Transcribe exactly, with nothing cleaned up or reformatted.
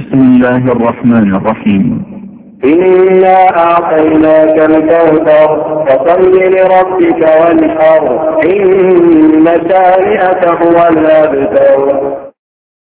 بسم الله الرحمن الرحيم. إنا أعطيناك الكوثر فصل لربك وانحر إن شانئك هو الأبتر.